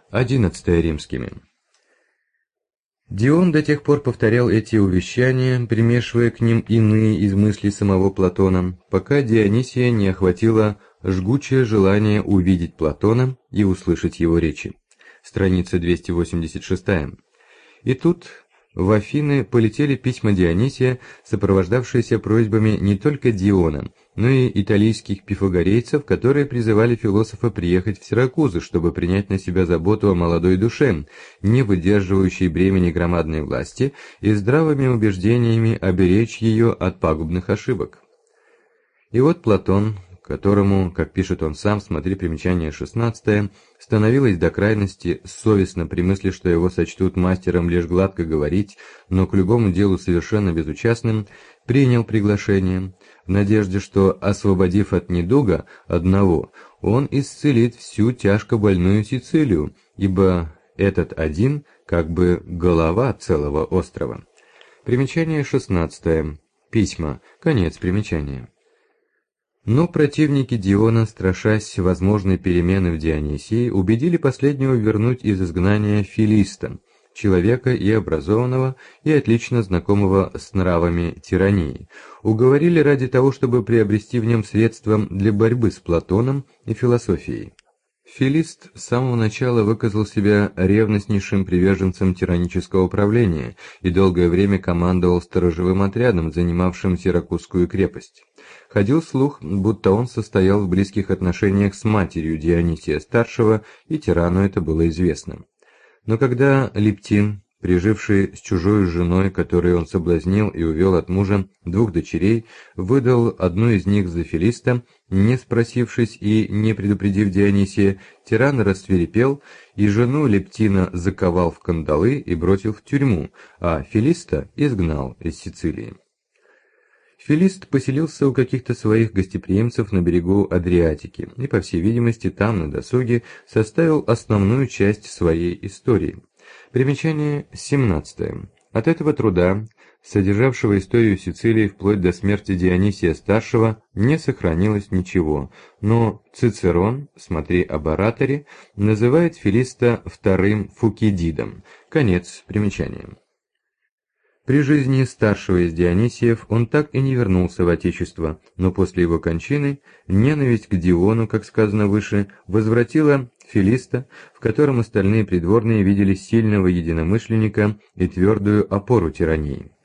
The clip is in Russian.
11 римскими. Дион до тех пор повторял эти увещания, примешивая к ним иные из мыслей самого Платона, пока Дионисия не охватило жгучее желание увидеть Платона и услышать его речи. Страница 286. И тут в Афины полетели письма Дионисия, сопровождавшиеся просьбами не только Диона, но и италийских пифагорейцев, которые призывали философа приехать в Сиракузы, чтобы принять на себя заботу о молодой душе, не выдерживающей бремени громадной власти, и здравыми убеждениями оберечь ее от пагубных ошибок. И вот Платон, которому, как пишет он сам, смотри примечание 16, становилось до крайности совестно при мысли, что его сочтут мастером лишь гладко говорить, но к любому делу совершенно безучастным, принял приглашение, в надежде, что, освободив от недуга одного, он исцелит всю тяжко больную Сицилию, ибо этот один как бы голова целого острова. Примечание 16. Письма. Конец примечания. Но противники Диона, страшась возможной перемены в Дионисии, убедили последнего вернуть из изгнания Филиста, человека и образованного, и отлично знакомого с нравами тирании, уговорили ради того, чтобы приобрести в нем средства для борьбы с Платоном и философией. Филист с самого начала выказал себя ревностнейшим приверженцем тиранического правления и долгое время командовал сторожевым отрядом, занимавшим Сиракузскую крепость. Ходил слух, будто он состоял в близких отношениях с матерью Дионисия-старшего, и тирану это было известно. Но когда Лептин, приживший с чужой женой, которую он соблазнил и увел от мужа, 2 дочерей, выдал одну из них за Филиста, не спросившись и не предупредив Дионисия, тиран рассвирепел, и жену Лептина заковал в кандалы и бросил в тюрьму, а Филиста изгнал из Сицилии. Филист поселился у каких-то своих гостеприимцев на берегу Адриатики и, по всей видимости, там, на досуге, составил основную часть своей истории. Примечание 17. От этого труда, содержавшего историю Сицилии вплоть до смерти Дионисия-старшего, не сохранилось ничего, но Цицерон, смотри об ораторе, называет Филиста вторым Фукидидом. Конец примечания. При жизни старшего из Дионисиев он так и не вернулся в Отечество, но после его кончины ненависть к Диону, как сказано выше, возвратила Филиста, в котором остальные придворные видели сильного единомышленника и твердую опору тирании.